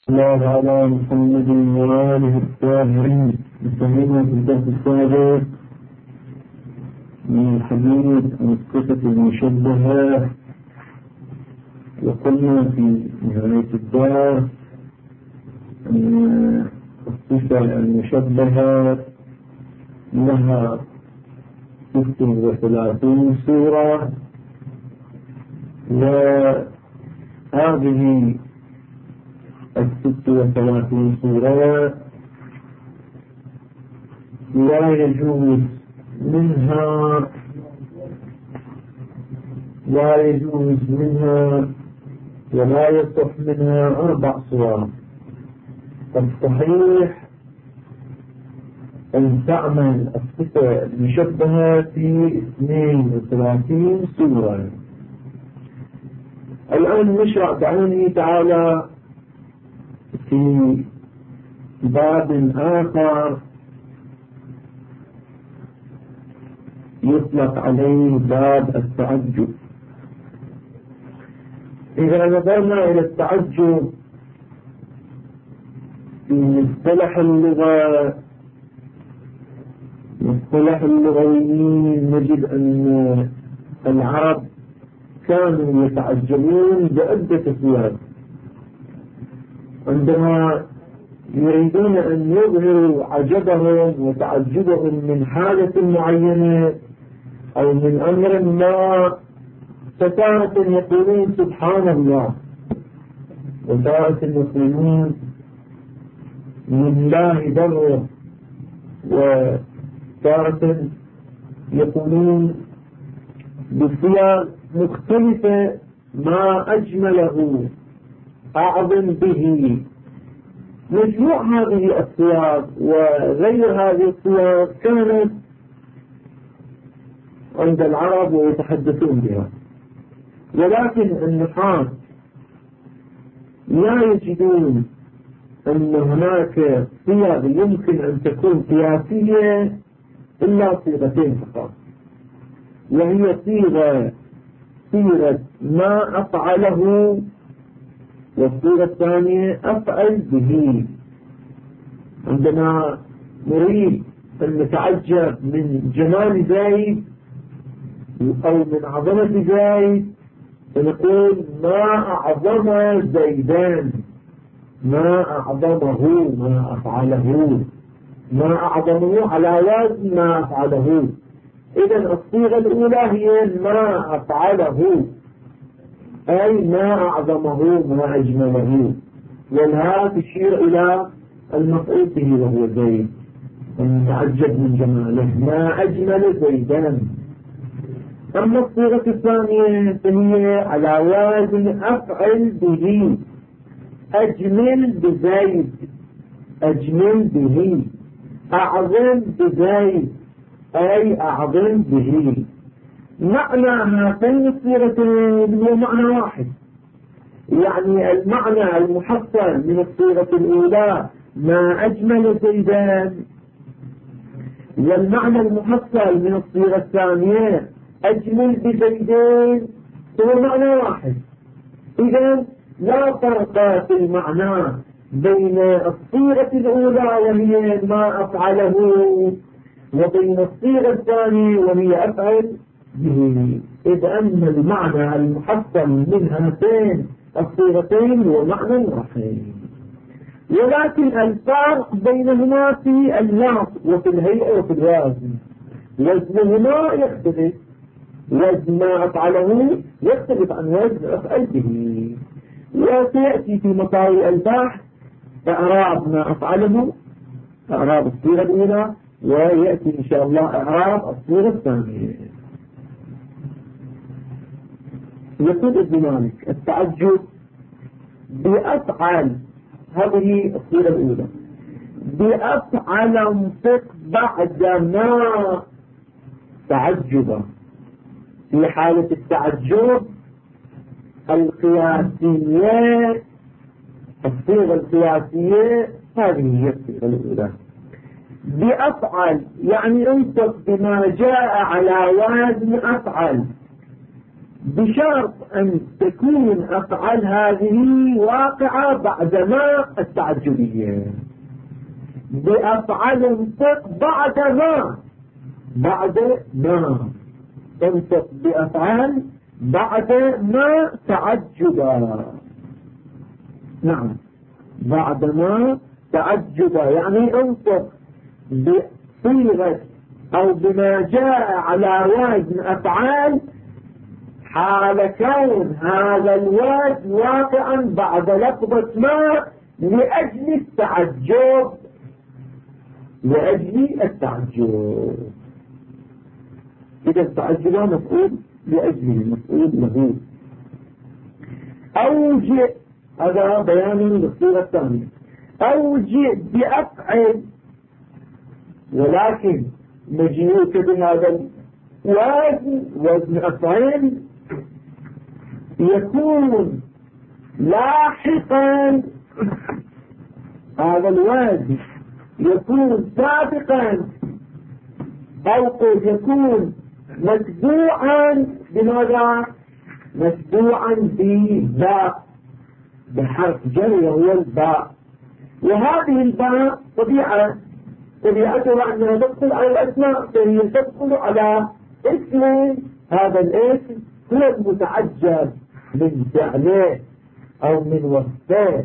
الله على محمد وآله الطاهرين. استمرنا في الدرس السابق من الحديث عن الصفة المشبهة، وقلنا في نهاية الدرس أن الصفة المشبهة لها 36 سورة، وهذه 36 سورة لا يجوز منها ولا يصح منها 4 سور. الصحيح أن تعمل الصفة المشبهة في 32 سورة. الآن نشرع بعونه تعالى في باب آخر يطلق عليه باب التعجب. إذا نظرنا إلى التعجب في مصطلح اللغويين نجد أن العرب كانوا يتعجبون بعدة أسباب عندما يريدون أن يظهروا عجبهم وتعجبهم من حالة معينة أو من أمر ما، فتارة يقولون سبحان الله، وتارة يقولون لله بره، وتارة يقولون بصيغ مختلفة ما أجمله أعظم به. مجموع هذه الصيغ وغير هذه الصيغ كانت عند العرب ويتحدثون بها، ولكن النحاة لا يجدون أن هناك صيغ يمكن أن تكون قياسية إلا صيغتين فقط، وهي صيغة ما أفعله، والصيغة الثانية أفعل به. عندما نريد أن نتعجب من جمال زيد أو من عظمة زيد فنقول ما أعظم زيدان، ما أعظمه، ما أفعله، ما أعظمه على وزن ما أفعله. إذن الصيغة الأولى هي ما أفعله، أي ما أعظمه ما أجمله، والها تشير إلى المفعول به وهو زيد، نتعجب من جماله، ما أجمل زيدان. أما الصيغة الثانية فهي على وزن أفعل به، أجمل بزيد، أجمل به، أعظم بزيد، أي أعظم به. معنى هاتين الصيغتين هو معنى واحد، يعني المعنى المحصل من الصيغة الأولى ما أجمل زيدان، والمعنى المحصل من الصيغة الثانية أجمل بزيدين هو معنى واحد. إذن لا فرق في المعنى بين الصيغة الأولى وهي ما أفعله وبين الصيغة الثانية وهي أفعل به، إذ أن المعنى المحصل من هاتين الصيغتين هو معنى واحد، ولكن الفرق بينهما في اللفظ وفي الهيئة وفي الوزن. وزنهما يختلف، وزن ما أفعله يختلف عن وزن أفعل به، وسيأتي في مطاوي البحث إعراب ما أفعله، إعراب الصيغة الأولى، ويأتي إن شاء الله إعراب الصيغة الثانية. يقول ابن مالك التعجب بأفعل، هذه الصيغة الأولى، بأفعل انفق بعد ما تعجبا. في حالة التعجب القياسية، الصيغة القياسية هذه هي الصيغة الأولى. بأفعل يعني انطق بما جاء على وزن أفعل، بشرط أن تكون أفعال هذه واقعة بعدما التعجبية، بأفعال انطق بعد ما انطق بأفعال بعد ما تعجبا. نعم، بعد ما تعجبا يعني انطق بصيغة أو بما جاء على وزن أفعال حال كون هذا الوزن واقعا بعد لفظة ما لأجل التعجب، إذا التعجب مفعول لأجله، مفعول له. أوجئ، هذا بيان للصيغة الثانية، أوجئ بأفعل، ولكن مجيئك بهذا الوزن وزن أفعل يكون لاحقا، هذا الوزن يكون سابقا، أو قد يكون متبوعا بماذا؟ متبوعا بباء، بحرف جر وهو الباء. وهذه الباء طبيعتها أنها تدخل على الأسماء، فهي تدخل على اسم، هذا الاسم هو المتعجب من فعله أو من وصفه.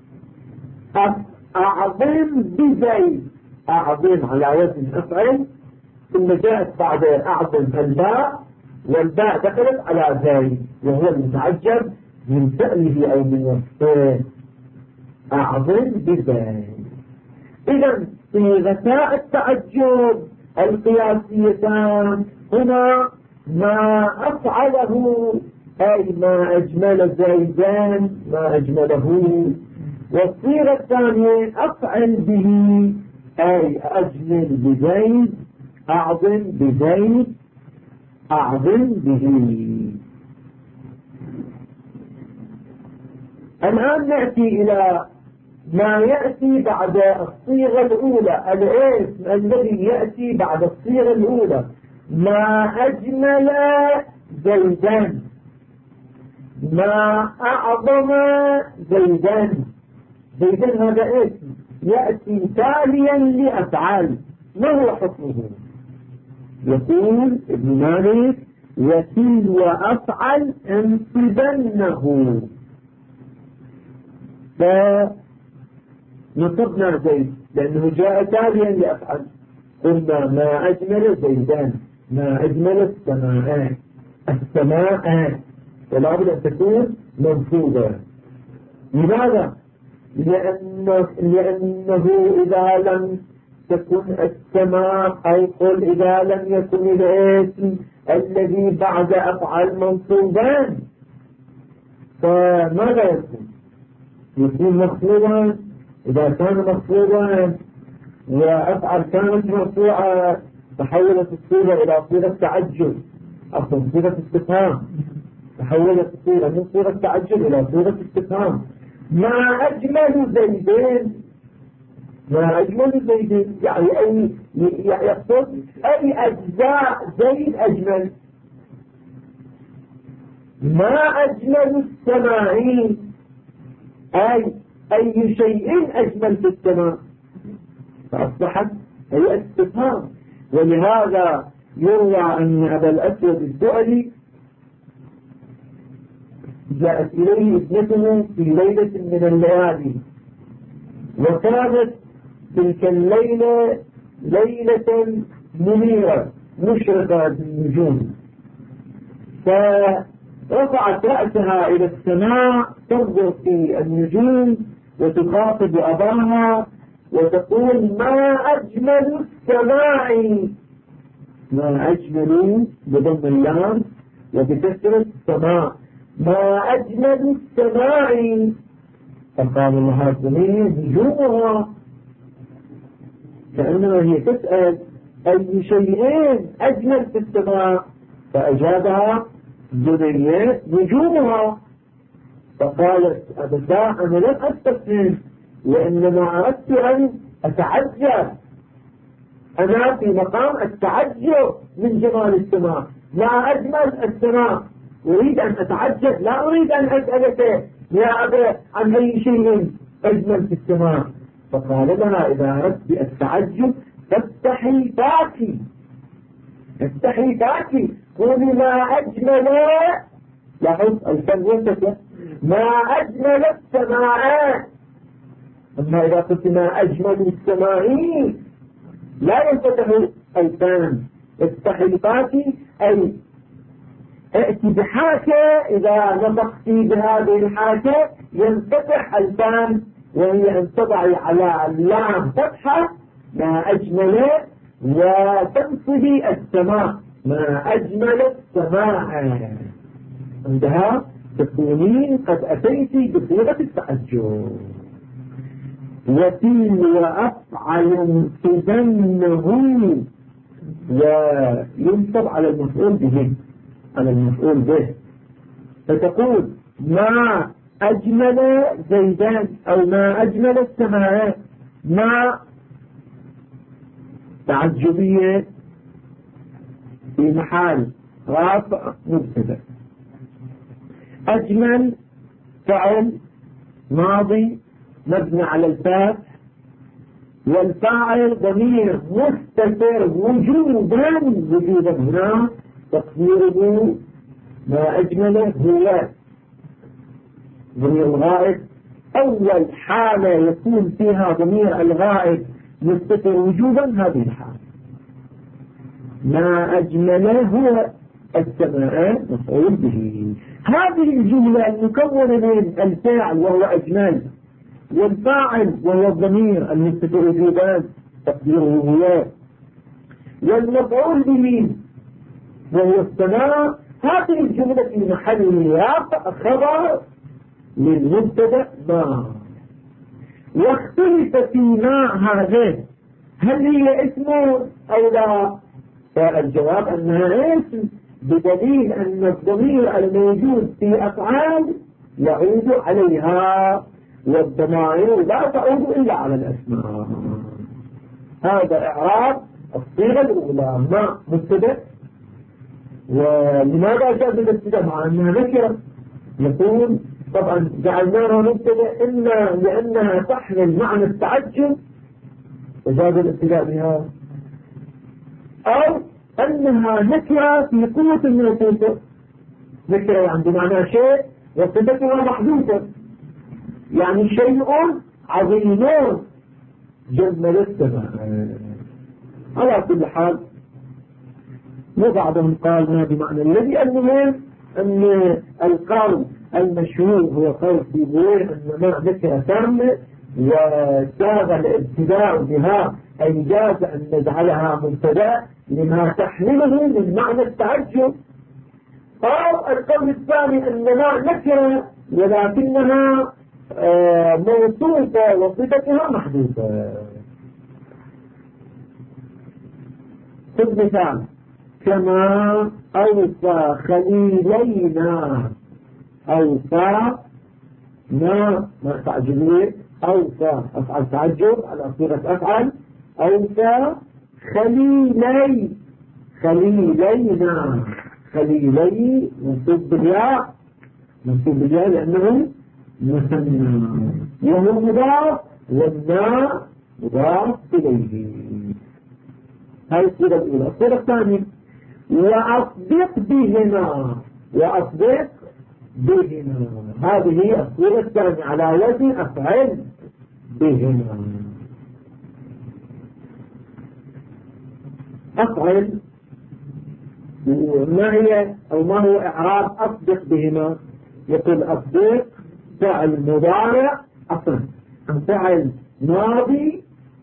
أعظم بزيد، أعظم على وزن أفعل، ثم جاءت بعد أعظم الباء، والباء دخلت على زيد وهو المتعجب من فعله أو من وصفه. أعظم بزيد. إذا صيغتا التعجب القياسيتان هنا ما أفعله، أي ما أجمل زيدان، ما أجمله. والصيغة الثانية أفعل به، أي أجمل بزيد، أعظم بزيد، أعظم به. الآن نأتي إلى ما يأتي بعد الصيغة الأولى، الاسم الذي يأتي بعد الصيغة الأولى. ما أجمل زيدان، ما أعظم زيدان. زيدان هذا اسم يأتي تاليا لأفعال، ما هو حكمه؟ يقول ابن مالك: وتلو أفعل انصبنه. فنصبنا زيد لأنه جاء تاليا لأفعل. قلنا ما أجمل زيدان، ما أجمل السماء ولا بد أن تكون منصوبة. لماذا؟ لأنه إذا لم تكن السماء، أو قل إذا لم يكن الاسم الذي بعد أفعل منصوبان، فماذا يكون؟ يكون مخصوبا. إذا كان مخصوبا وأفعل كانت مرفوعة تحولت الصيغة إلى صيغة تعجب، أصلا صيغة استفهام، تحولت الصيغة من صيغة تعجب إلى صيغة استفهام. ما أجمل زيدين، ما أجمل زيدين يعني أي يقصد أي أجزاء زيد أجمل. ما أجمل السماعين، أي شيء أجمل في السماء، فأصبحت هي استفهام. ولهذا يروى أن أبا الأسود الدؤلي جاءت إليه ابنته في ليلة من الليالي، وكانت تلك الليلة ليلة منيرة مشرقة بالنجوم، فرفعت رأسها إلى السماء تنظر في النجوم وتخاطب أباها وتقول: ما أجمل السماء. ما أجمل بضم اللام وبكسر السماء، ما أجمل السماء. فقال الله الجميع: نجومها. كأنما هي تسأل أي شيئين أجمل في السماء، فأجابها الجنية: نجومها. فقالت: أبدا، أنا لم أستفهم، وإنما أردت أن أتعجب، أنا في مقام التعجب من جمال السماء، لا أجمل السماء. أريد أن أتعجب، لا أريد أن أسألك يا أبا عن أي شيء أجمل في السماء. فقال لها إذا أردت التعجب فافتحي فاكي، افتحي فاكي، قولي ما أجمل، لاحظ الفن ما أجمل السماء. أما إذا قلت ما أجمل السماء لا ينفتح الفن. افتحي فاكي أي ائتي بحاكة، إذا نطقتي بهذه الحاكة ينفتح الفم، وهي أن تضعي على اللام فتحة ما أجمل، وتنصبي السماء ما أجمل السماء، عندها تكونين قد أتيتي بصيغة التعجب. وتلو أفعل تذنه، وينصب على المفعول به، على المفعول به، فتقول ما أجمل زيدان أو ما أجمل السماء، ما تعجبية في محل رافع مبتدأ، أجمل فعل ماضي مبني على الفاء، والفاعل ضمير مستتر وجوبا، وجوبا هنا تقديره ما أجمله هو ضمير الغائب. أول حالة يكون فيها ضمير الغائب مستتر وجوبا هذه الحالة. ما أجمله هو السماء مفعول به. هذه الجملة المكونة من الفاعل وهو أجمل، والفاعل وهو الضمير المستتر وجوبا تقديره هو، والمفعول به وهو السماء، هذه الجملة في محل رفع خبر للمبتدأ ما. واختلف في ما هذا هل هي اسم أو لا؟ فالجواب أنها اسم، بدليل أن الضمير الموجود في أفعال يعود عليها، والضمائر لا تعود إلا على الأسماء. هذا إعراب الصيغة الأولى ما مبتدأ. ولماذا جاء بالابتداء مع أنها نكرة؟ يقول طبعا جعلناها مبتدأ إما لأنها تحمل معنى التعجب وجاء الابتداء بها، أو أنها نكرة في قوة من الصفة. نكرة يعني بمعنى شيء وصفتها محدودة، يعني شيء عظيم جمل السماء. على كل حال وبعضهم قال ما بمعنى الذي، المهم أن القول المشهور هو قول سيبويه أن ما ذكر تامة وساغ الابتداء بها، أي جاز أن نجعلها مبتدأ لما تحمله من معنى التعجب. أو القول الثاني أن ما نكر ولكنها موصوفة وصفتها محدودة. خذ مثال: كما أوصى خليلينا، أوصى ما تعجبين، أوصى أفعل تعجب على صيغة أفعل، أوصى خليلينا، خليلي منصوب بالياء، لأنه مثنى وهو مضاف والناء مضاف إليه. هذه الصيغة الأولى. الصيغة الثانية: وأصدق بهما، هذه هي الصيغة الثانية على وزن أفعل بهما. أفعل ما هي أو ما هو إعراب أصدق بهما؟ يقول أصدق فعل مضارع أصلا، فعل ماضي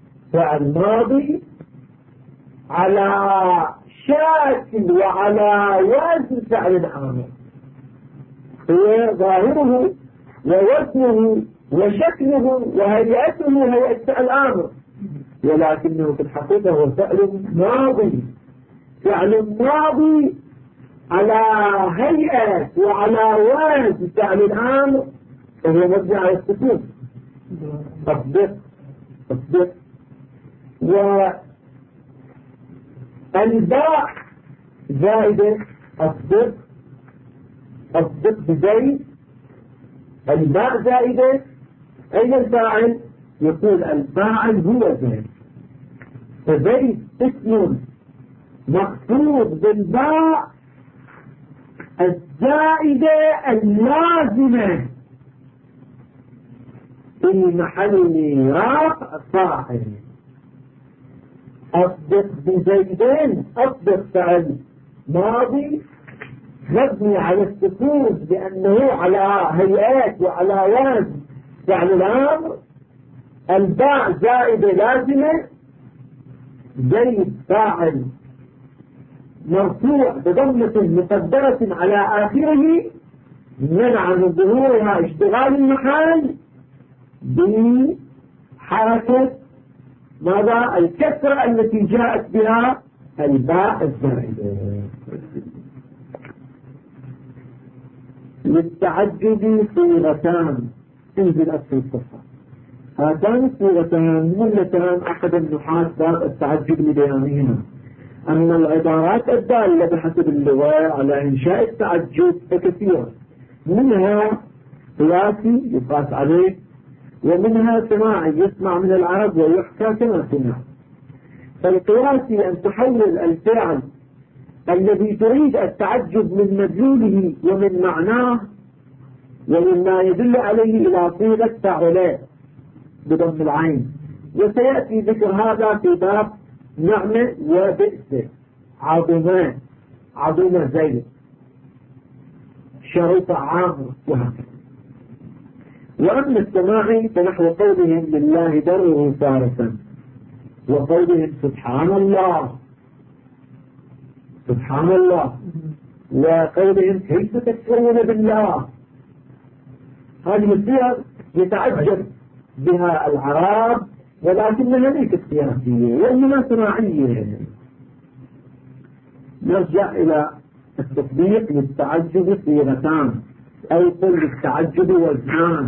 على شكل وعلى وزن فعل عامل، هو ظاهره ووزنه وشكله وهيئته هيئة فعل عامل، ولكنه في الحقيقة هو فعل ماضي على هيئة وعلى وزن فعل عامل، وهو مبني على السكون. أصدق والباء زائدة، أصدق أصدق بزيد الباء زائدة، أين الفاعل؟ يقول الفاعل هو زيد، فزيد اسم مقصود بالباء الزائدة اللازمة في محل رفع فاعل. أصدق بزيدين، أصدق فعل ماضي مبني على السكون بأنه على هيئات وعلى وزن فعل الأمر، الباء زائدة لازمة، زيد فاعل مرفوع بضمة مقدرة على آخره منع من ظهورها اشتغال المحل بحركة ماذا؟ الكسرة التي جاءت بها الباء الزائدة. للتعجب صيغتان انزل أسفل الصفحة. هاتان الصيغتان ملتان أحد النحاة باب التعجب لبيانهما. أما العبارات الدالة بحسب اللغة على إنشاء التعجب فكثيرة، منها قياسي يقاس عليه، ومنها سماعي يسمع من العرب ويحكى كما سمع. فالقياسي أن تحول الفعل الذي تريد التعجب من مدلوله ومن معناه ومما يدل عليه إلى صيغة فاعلات بضم العين، وسيأتي ذكر هذا في باب نعمة وبئس، عظمة، عظمة زيد، شرف عامر، وهكذا. وأما السماعي فنحو قولهم لله دره فارسا، وقولهم سبحان الله سبحان الله، وقولهم كيف تكفرون بالله. هذه الصيغ يتعجب بها العرب ولكنها ليست سياسية وإنما سماعية. نرجع إلى التطبيق. للتعجب صيغتان، أو قل للتعجب وزنان،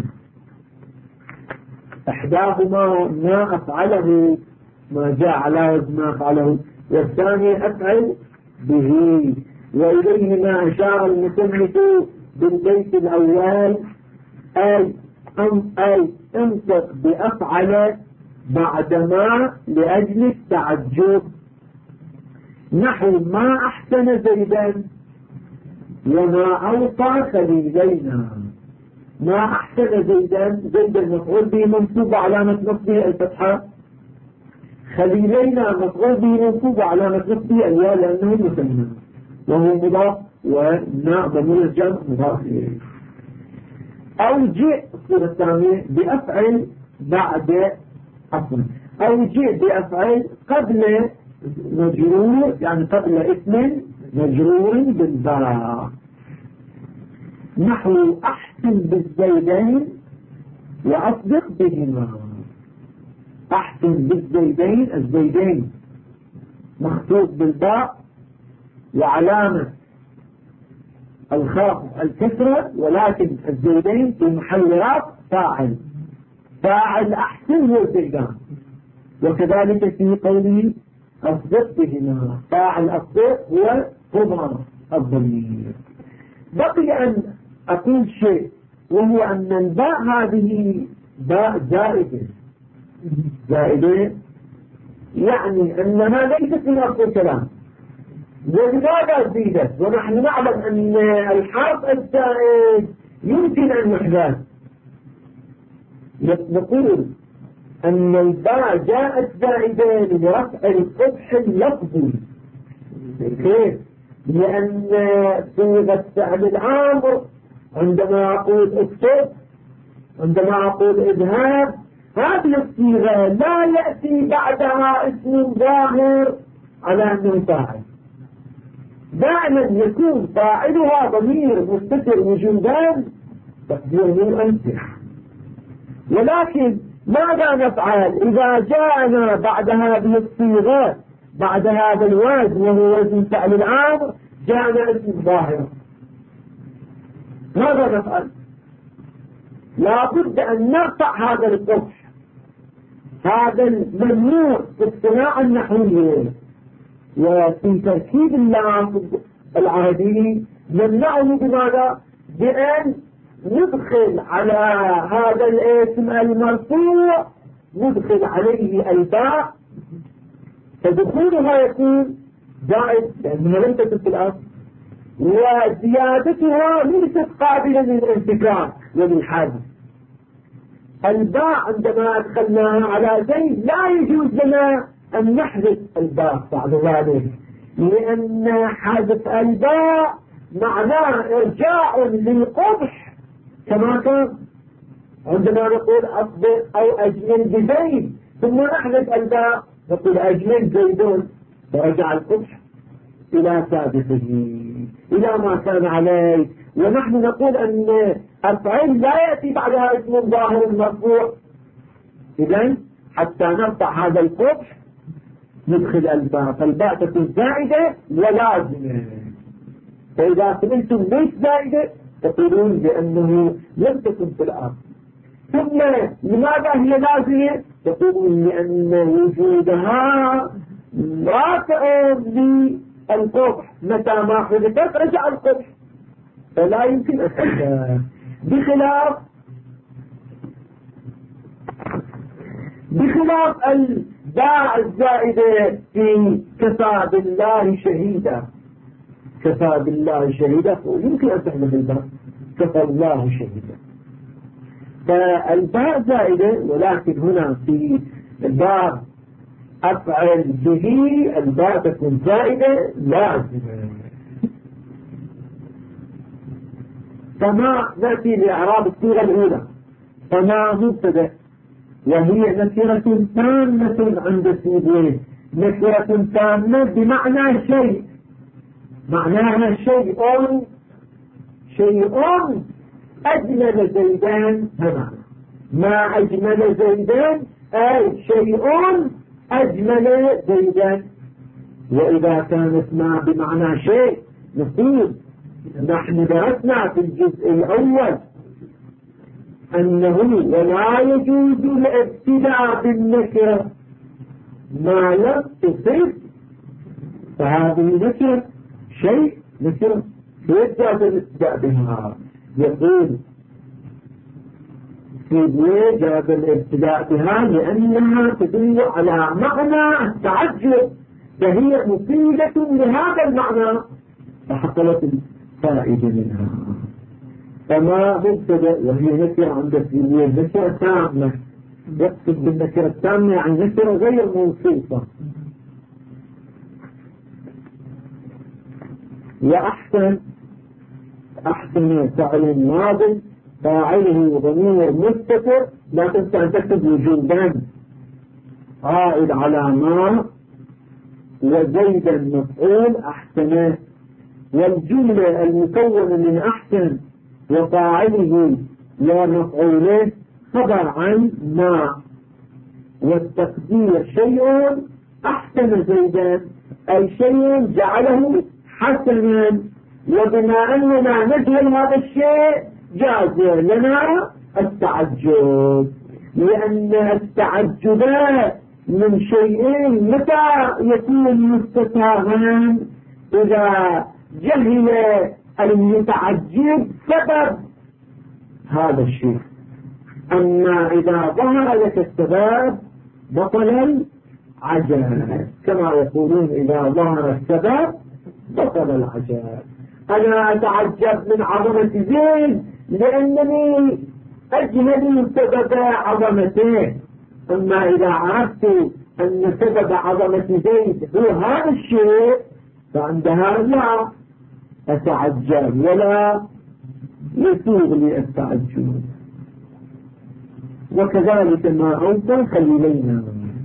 إحداهما ما أفعله ما جاء على وزن ما أفعله، والثاني أفعل به، وإليه ما أشار المصنف بالبيت الأول، أي انطق بأفعل بعدما لأجل التعجب، نحو ما أحسن زيدا وما أوصى خليلينا. ما أحسن زيدا، زيد المفعول به منصوب علامة نصبه الفتحة، خليلينا مفعول به منصوب علامة نصبه الياء لأنه مثنى وهو مضاف، والناء ضمير الجمع مضاف إليه. أو جئ الصورة الثانية بأفعل بعد أصل، أو جئ بأفعل قبل مجرور، يعني قبل اسم مجرور بالباء، نحو أحسن بالزيدين وأصدق بهما. أحسن بالزيدين، الزيدين مخطوط بالباء وعلامة الخاف الكسرة، ولكن الزيدين في محل رفع فاعل، فاعل أحسن هو الزيدان. وكذلك في قوله أصدق بهما، فاعل أصدق هو هما الضمير. بقي أن أقول شيء، وهو أن الباء هذه باء زائدة، زائدة يعني أنها ليست من أصل الكلام. ولماذا زيدت؟ ونحن نعلم أن الحرف الزائد يمكن أن يحدث. نقول أن الباء جاءت زائدة لرفع القبح اللفظي. كيف؟ لأن صيغة فعل الأمر عندما أقول اكتب، عندما أقول اذهب، هذه الصيغة لا يأتي بعدها اسم ظاهر على أنه فاعل، دائما يكون فاعلها ضمير مستتر وجودا تقديره أنت. ولكن ماذا نفعل إذا جاءنا بعد هذه الصيغة، بعد هذا الوزن وهو وزن فعل الأمر، جاءنا اسم ظاهر؟ ماذا نفعل؟ لا بد أن نرفع هذا القبح، هذا الممنوع في الصناعة النحوية وفي تركيب اللفظ العربي، نمنعه بماذا؟ بأن ندخل على هذا الاسم المرفوع ندخل عليه الباء، فدخولها يكون جائز لأنها لم تكن في الأصل، وزيادتها ليست قابلة للانفكاك وللحادث. الباء عندما أدخلناها على زيد لا يجوز لنا أن نحذف الباء بعد ذلك، لأن حذف الباء معناه إرجاع للقبح كما كان عندما نقول أصبر أو أجمل بزيد ثم نحذف الباء نقول أجمل زيدون، فرجع القبح إلى سابقه إلى ما كان عليه. ونحن نقول أن الفعل لا يأتي بعدها اسم ظاهر مرفوع، إذن حتى نرفع هذا القبح ندخل الباء، فالباء تكون زائدة ولازمة. فإذا سئلتم ليش زائدة تقولون بأنه لم تكن في الأرض. ثم لماذا هي لازمة؟ تقولون لأن وجودها رافع للقبح، متى ما حدثت رجع القبح، فلا يمكن أن تحدث. بخلاف الباء الزائدة في كفى بالله شهيدا، كفى بالله شهيدا يمكن أن تحدث الباء كفى الله شهيدا، فالباء زائدة، ولكن هنا في الباء أفعل به الباء تكون زائدة لازمة. فما نأتي لإعراب الصيغة الأولى، فما مبتدأ وهي نكرة تامة عند سيبويه، نكرة تامة بمعنى شيء، معناها شيء أجمل زيدان، بمعنى ما أجمل زيدان أي شيء أجمل زيدان. وإذا كانت ما بمعنى شيء نقول نحن درسنا في الجزء الأول أنه ولا يجوز الابتداء بالنكرة ما لم تصف، فهذه نكرة شيء نكرة كيف جاز الابتداء بها؟ يقول في جاز الابتداء بها لأنها تدل على معنى التعجب، فهي مفيدة لهذا المعنى فحصلت الفائدة منها. فما مبتدأ وهي نكرة عند السيبويه نكرة تامة، يقصد بالنكرة التامة يعني نكرة غير موصوفة. وأحسن فعل ماضي فاعله ضمير مستتر، لا تنسى أن تكتب وجوبا عائد على ما وزيدا مفعول أحسن، والجملة المكونة من أحسن وفاعله ومفعوله خبر عن ما، والتقدير شيء أحسن زيدا أي شيء جعله حسنا، وبما أننا نجهل هذا الشيء جاز لنا التعجب، لأن التعجب من شيء متى يكون مستتابا؟ إذا جهل المتعجب سبب هذا الشيء، أما إذا ظهر لك السبب بطل العجب، كما يقولون إذا ظهر السبب بطل العجب. أنا أتعجب من عظمة زيد لأنني أجهل سبب عظمته، أما إذا عرفت أن سبب عظمة زيد هو هذا الشيء فعندها لا أتعجب ولا يسوغ لي التعجب. وكذلك ما أوصى خليلينا،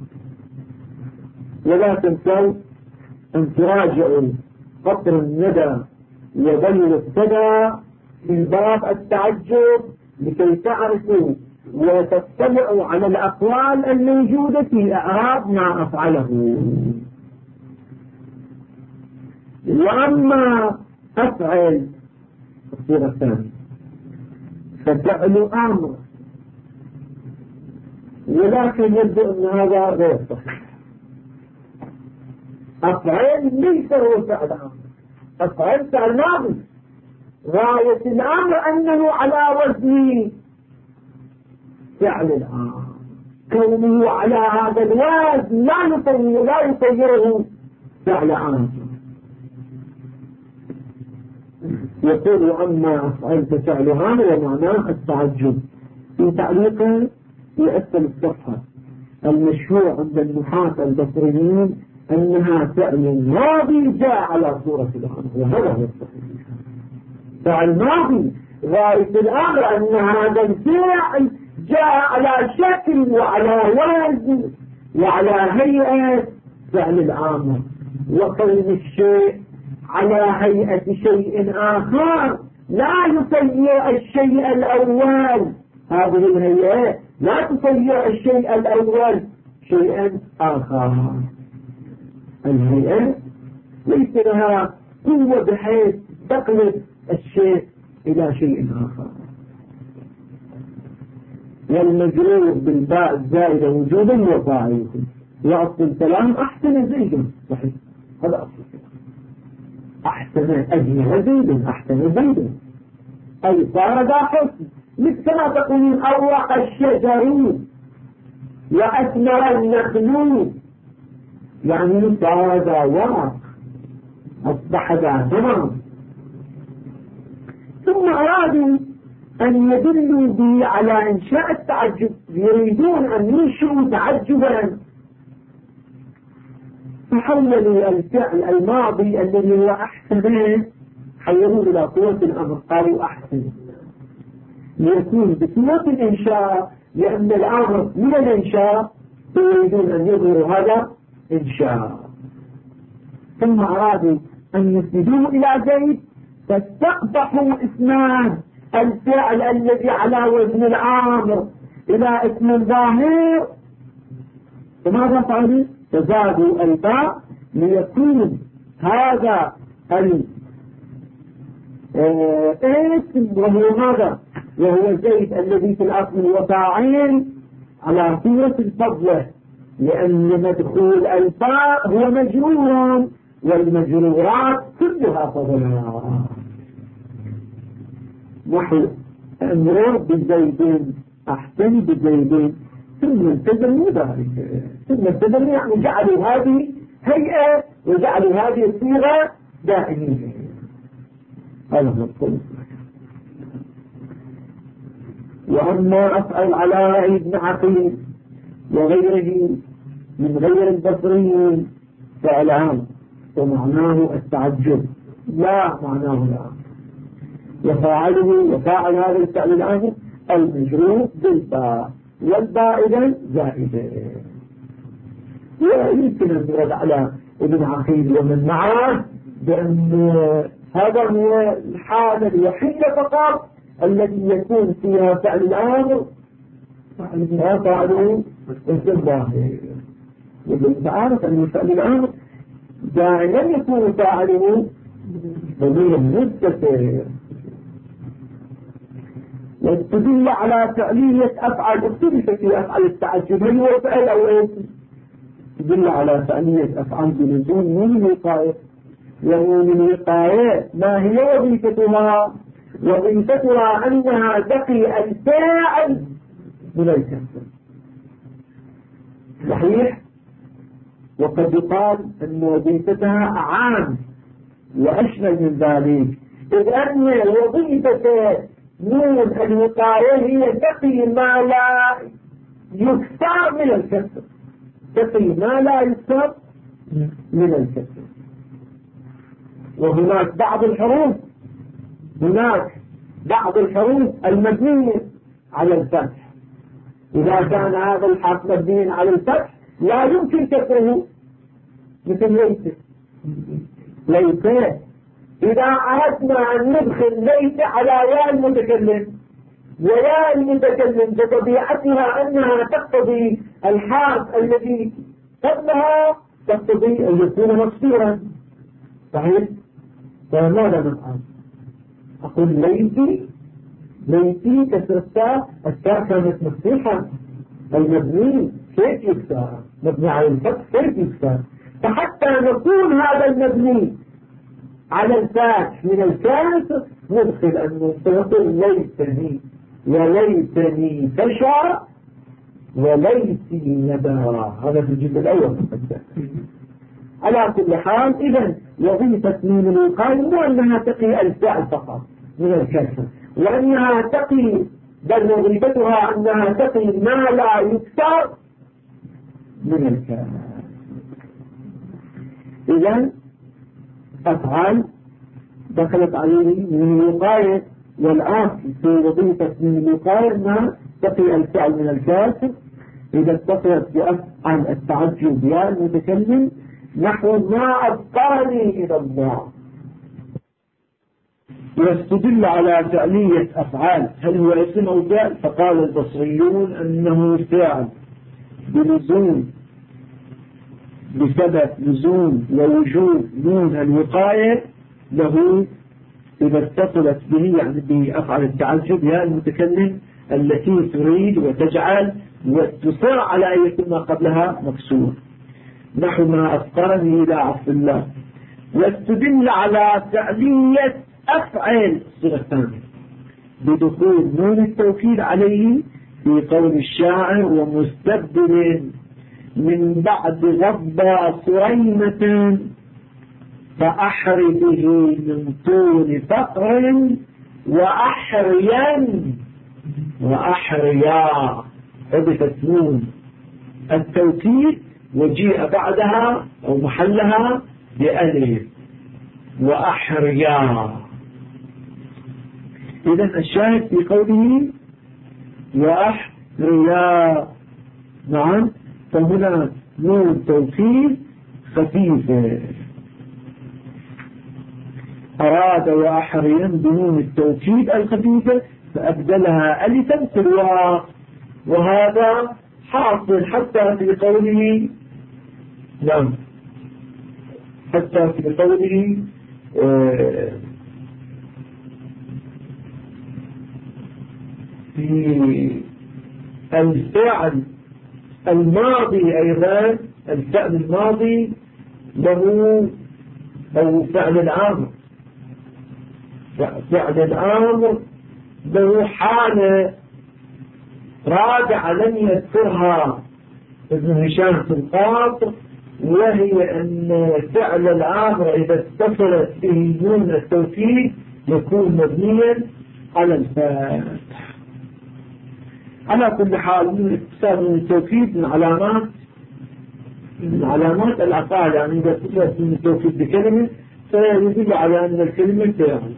ولا تنسوا أن تراجعوا قطر الندى وبل السدى في باب التعجب لكي تعرفوا وتطلعوا على الأقوال الموجودة في إعراب ما أفعله. وأما أفعل الصورة الثانية ففعل أمر، ولكن يبدو أن هذا غير صحيح. أفعل ليس هو فعل أمر، أفعل فعل ماضي، غاية الأمر أنه على وزن فعل الآن، كونه على هذا الوزن لا يصيره فعل آن. يقول أما أفعلت فعلها ومعناه التعجب. في تعليقه في أسفل الصفحة: المشهور عند النحاة البصريين أنها فعل ماضي جاء على صورة الآن، وهذا هو الصحيح. فعل ماضي غاية الأمر أن هذا الفعل جاء على شكل وعلى وزن وعلى هيئة فعل الآمر، وكون الشيء على هيئة شيء آخر لا يسير الشيء الأول، هذه الهيئة لا تسير الشيء الأول شيئا آخر. الهيئة ليس لها قوة بحيث تقلب الشيء إلى شيء آخر. والمجرور بالباء الزائدة وجودا وفاعله، وأصل الكلام أحسن زيد، صحيح هذا أصل الكلام. أحسن أجل زيد، أحسن زيد أي صار ذا حسن، مثل كما تقولون أوق الشجر وأثمر النخل، يعني صار ذا ورق، أصبح ذا ثمر. ثم أرادوا أن يدلوا به على إنشاء التعجب، يريدون أن ينشئوا تعجبا، فحولوا الفعل الماضي الذي هو أحسن حولوه إلى قوة الأمر، قالوا أحسن ليكون بقوة الإنشاء، لأن الأمر من الإنشاء يريدون أن يظهروا هذا إنشاء. ثم أرادوا أن يسندوه إلى زيد، فاستقبحوا إسناد الفعل الذي على وزن الآمر إلى اسم ظاهر، فماذا فعلوا؟ فزادوا الباء ليكون هذا الاسم وهو ماذا؟ وهو زيد الذي في الأصل وفاعل على صورة الفضلة، لأن مدخول الباء هو مجرور، والمجرورات كلها فضلها. نحو أمر بزيد، أحسن بزيد، ثم التزموا ذلك، ثم التزموا يعني جعلوا هذه هيئة وجعلوا هذه الصيغة دائمية. هذا هو القول. وأما أفعل على ابن عقيل وغيره من غير البصريين فعلان، ومعناه التعجب لا معناه لا، وفاعله وفاعل هذا الفعل الآخر المجرور بالباء، والباء إذن زائدة. ويمكن أن يرد على ابن عقيل ومن معه بأن هذا هو الحالة الوحيدة فقط التي يكون فيها فعل الآمر فعله الظاهر، وانت عارف أن فعل الآمر دائما يكون فاعله ضمير مستتر. وتدل على فعلية أفعال، اختلفت في أفعال التعجب، هل هو فعل أو اسم؟ تدل على فعلية أفعال بنزول من الوقاية، وهو من الوقاية ما هي وظيفتها؟ وظيفتها أنها تقي الفاعل من الكسر، صحيح؟ وقد يقال أن وظيفتها أعام وأشمل من ذلك، إذ أن وظيفة نون الوقاية هي تقي ما لا يكسر من الكسر، تقي ما لا يكسر من الكسر. وهناك بعض الحروف، هناك بعض الحروف المبنية على الفتح، إذا كان هذا الحرف مبني على الفتح لا يمكن كسره، مثل ليس. إذا أردنا أن ندخل ليس على ياء المتكلم، وياء المتكلم بطبيعتها أنها تقتضي الحرف الذي قبلها تقتضي أن يكون مكسورا، صحيح؟ فماذا نفعل؟ أقول ليتي كسر التاء كانت مفتوحة، المبني كيف يكسر؟ مبني على الفتح كيف يكسر؟ فحتى نكون هذا المبني على الفتح من الكسر مدخل أنه سيقول ليتني وليتني فشى وليتي ندى. هذا في الجزء الأول. على كل حال إذن وظيفة ميم الوقاية مو أنها تقي الفعل فقط من الكسر، وأنها تقي، بل وظيفتها أنها تقي ما لا يكسر من الكسر. إذن أفعال دخلت عليه من الوقاية، والآن في وظيفة من الوقاية ما تقي الفعل من الكسر. إذا اتصلت بأفعل التعجب يا المتكلم نحو ما أبقاني إلى الله. واستدل على فعلية أفعال هل هو اسم أو فعل، فقال البصريون أنه فعل بسبب لزوم ووجود نون الوقاية له إذا اتصلت به، يعني بأفعل التعجب يا المتكلم التي تريد وتجعل وتصر على أن يكون ما قبلها مكسور، نحو ما أفقرني إلى عبد الله. واستدل على فعلية أفعل الصيغة الثانية بدخول نون التوكيد عليه في قول الشاعر ومستبدل من بعد غضب صريمة فأحر به من طول فقر وأحريا حذفت نون التوكيد وجيء بعدها أو محلها بألف وأحريا. إذن الشاهد في قوله وأحريا، نعم، فهنا نون توكيد خفيفة، أراد وأحريا بنون التوكيد الخفيفة فأبدلها ألفا في الواو، وهذا حاصل حتى في قوله، نعم، حتى في قوله في الفعل الماضي أيضا، الفعل الماضي له أو فعل الأمر له حالة رابعة لم يذكرها ابن هشام في القاطر، وهي أن فعل الأمر إذا اتصلت به نون التوكيد يكون مبنيا على الفتح. على كل حال اتصال نون التوكيد من علامات الأفعال، يعني إذا اتصلت نون التوكيد بكلمة فيدل على أن الكلمة فعل.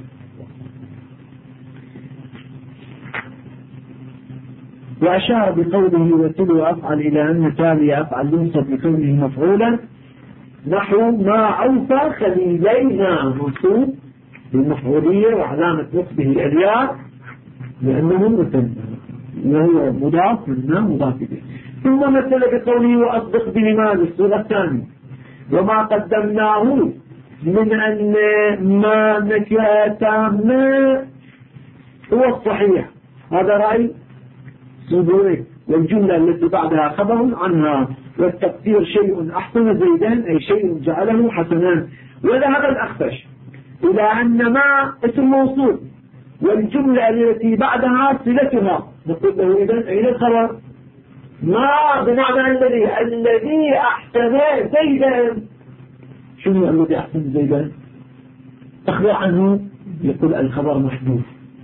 وأشار بقوله وتلو أفعل إلى أن تالي أفعل ينصب بكونه مفعولا، نحو ما أوفى خليلينا منصوب بالمفعولية وعلامة نصبه الياء لأنه مثنى وهو مضاف منا مضاف إليه. ثم مثل بقوله وأصدق بهما للصيغة الثانية وما قدمناه من أن ما نكرة تامة هو الصحيح، هذا رأي صدوري، والجملة التي بعدها خبر عنها، والتقدير شيء أحسن زيدان أي شيء جعله حسنان. وذهب الأخفش إلى أن ما اسم موصول والجملة التي بعدها صلتها، نقول له إذن أين الخبر؟ ما بمعنى الذي أحسن زيدان. شنو الذي أحسن زيدان؟ أخبر عنه، يقول الخبر محذوف.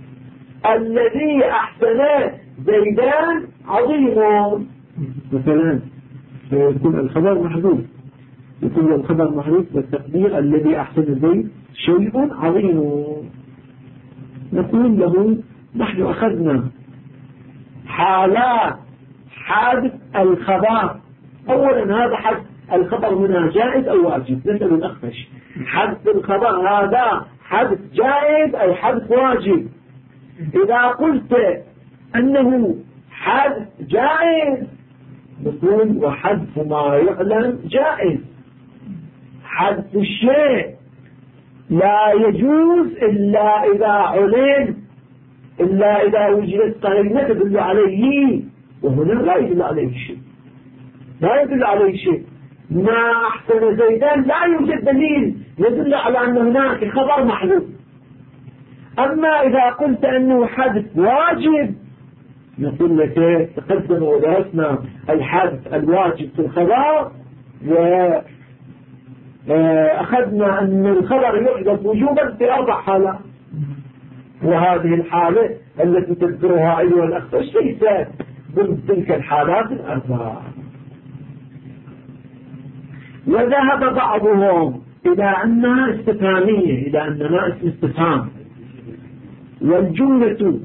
الذي أحسن زيدان عظيم مثلا، فيكون الخبر محذوف، يكون الخبر محذوف والتقدير الذي أحسن زيد شيء عظيم. نقول له نحن أخذنا حالات حادث الخبر. أولا هذا حدث الخبر هنا جائز أو واجب؟ نسأل الأخفش، حدث الخبر هذا حدث جائز أو حدث واجب؟ إذا قلت أنه حدث جائز نقول وحذف ما يعلم جائز. حذف الشيء لا يجوز إلا إذا علم، إلا إذا وجدت قرينة تدل عليه، وهنا لا يدل عليه شيء، لا يدل عليه شيء. ما أحسن زيدان لا يوجد دليل يدل على أن هناك خبر محذوف. أما إذا قلت أنه حدث واجب نقول لك تقدم ودرسنا الحدث الواجب في الخبر وأخذنا أن الخبر يحدث وجوبا في 4 حالات، وهذه الحالة التي تذكرها أيها الأخ ليست ضمن تلك الحالات ال4. وذهب بعضهم إلى أنها استفهامية، إلى أنها اسم استفهام، والجملة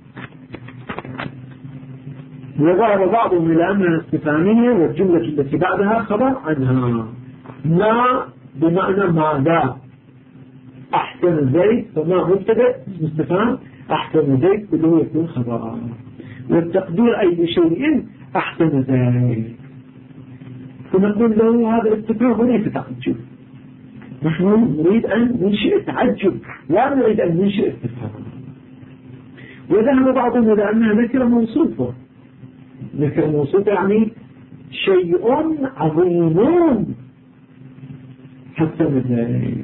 وذهب بعضهم إلى أنها استفهامية والجملة التي بعدها خبر عنها. ما بمعنى ماذا؟ أحسن زيد، فما مبتدأ اسم استفهام، أحسن زيد بدون يكون خبرا، والتقدير أي شيء أحسن زيد. فنقول له هذا الاستفهام وليس تعجب، نحن نريد أن ننشئ تعجب، لا نريد أن ننشئ استفهام. وذهب بعضهم إلى أنها نكرة موصوفة. نكرة موصوفة يعني شيء عظيم حسن زيد،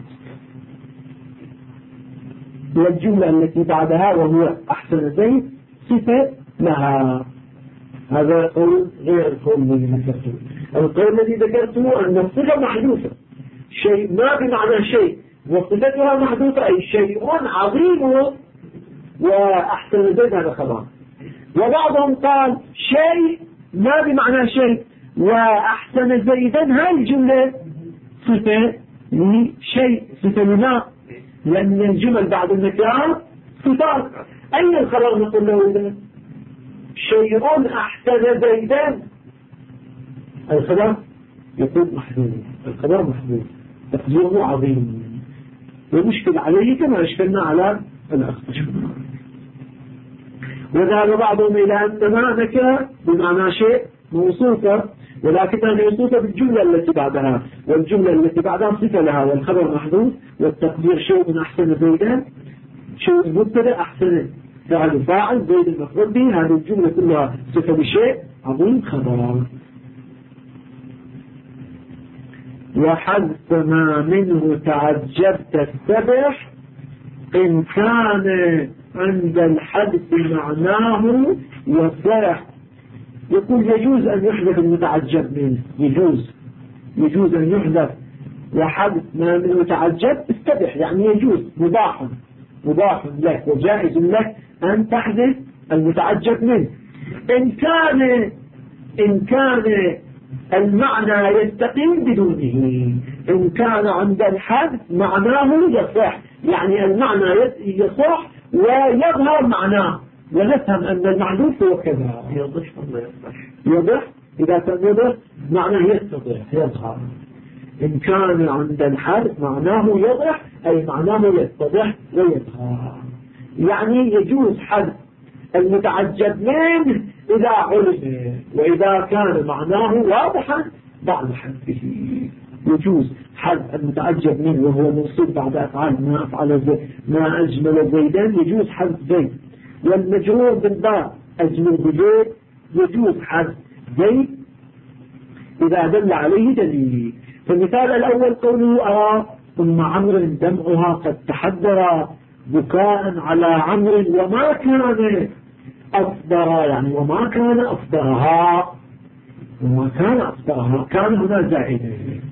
والجملة التي بعدها وهو أحسن زيد صفة لها. هذا قول غير القول الذي ذكرته. القول الذي ذكرته أن الصفة محذوفة، شيء ما بمعنى شيء وصفتها محذوفة، أي شيء عظيم وأحسن زيد هذا خبر. وبعضهم قال شيء ما بمعنى شيء وأحسن زيدا هذه الجملة صفة لشيء، صفة لما، لأن الجمل بعد النكرات صفات. أين الخبر نقول له إذا شيء أحسن زيدا؟ الخبر يقول محذوف، الخبر محذوف، تقديره عظيم، ومشكل عليه كما اشكلنا على الأخطش. وذهب بعضهم إلى أنها نكرة بمعنى شيء موصوفة، ولكنها موصوفة بالجملة التي بعدها، والجملة التي بعدها صفة لها، والخبر محذوف، والتقدير شيء من أحسن زيدا، شيء مبتدأ أحسن فعل فاعل زيد المفعول به، هذه الجملة كلها صفة بشيء عظيم خبر. وحذف ما منه تعجبت السبح إن كان عند الحذف معناه يصح. يقول يجوز أن يحذف المتعجب منه، يجوز أن يحذف، وحذف ما منه تعجب استبح يعني يجوز، مباح لك وجائز لك أن تحذف المتعجب منه إن كان المعنى يستقيم بدونه. إن كان عند الحذف معناه يصح، يعني المعنى يصح ويظهر معناه، ونفهم أن المحذوف هو كذا. يضح ولا يصح؟ يضح، إذا كان يضح معناه يتضح يظهر. إن كان عند الحذف معناه يضح أي معناه يتضح ويظهر، يعني يجوز حذف المتعجب منه إذا علم، وإذا كان معناه واضحا بعد حذفه. يجوز حذف المتعجب منه وهو منصوب بعد أفعال ما أفعل زيد، ما أجمل زيدا، يجوز حذف زيد. والمجرور بالباء أجمل بزيد يجوز حذف زيد إذا دل عليه دليل. فالمثال الأول قوله أرى ثم عمرو دمعها قد تحدر بكاء على عمرو وما كان أصدر، يعني وما كان أصدرها، كان هنا زائدة،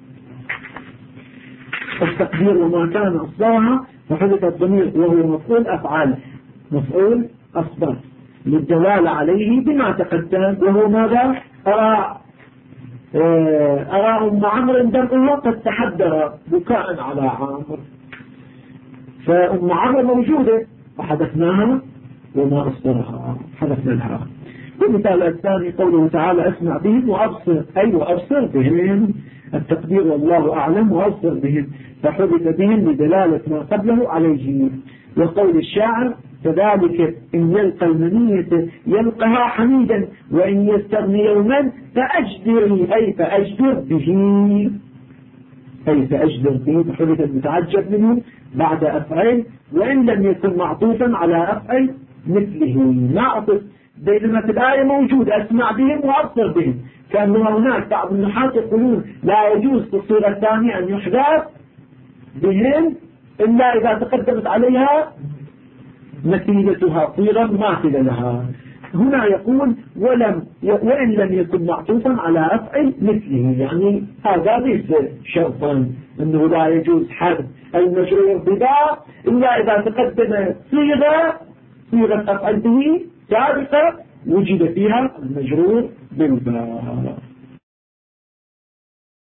التقدير وما كان أصدرها، فحدث الضمير وهو مفعول أفعال، مفعول أصدر للدلالة عليه بما تقدم، وهو ماذا؟ أرى أم عمرو دمعها قد تحدر بكاء على عمرو، فأم عمرو موجودة فحدثناها وما أصدرها حدثنا لها. والمثال الثاني قوله تعالى أسمع بهم وأبصر، أي وأبصر بهم، التقدير والله أعلم وأبصر بهم، فحدث بهم لدلالة ما قبله عليه. وقول الشاعر كذلك إن يلقى المنية يلقها حميدا وإن يستغني يوما فأجدر، أي فأجدر به، فحدث المتعجب منه بعد أفعل، وإن لم يكن معطوفا على أفعل مثله ما أطف، بينما في الآية موجود أسمع بهم وأبصر بهم، كأنه هناك بعض النحاة يقولون لا يجوز في الصورة الثانية أن يحذف بهم إلا إذا تقدمت عليها مثيلتها صيغة ماثلة لها. هنا يقول وإن لم يكن معطوفا على أفعل مثله، يعني هذا ليس شرطا أنه لا يجوز حذف المجرور بباء إلا إذا تقدم صيغة أفعل به سابقة وجد فيها المجرور بالباء.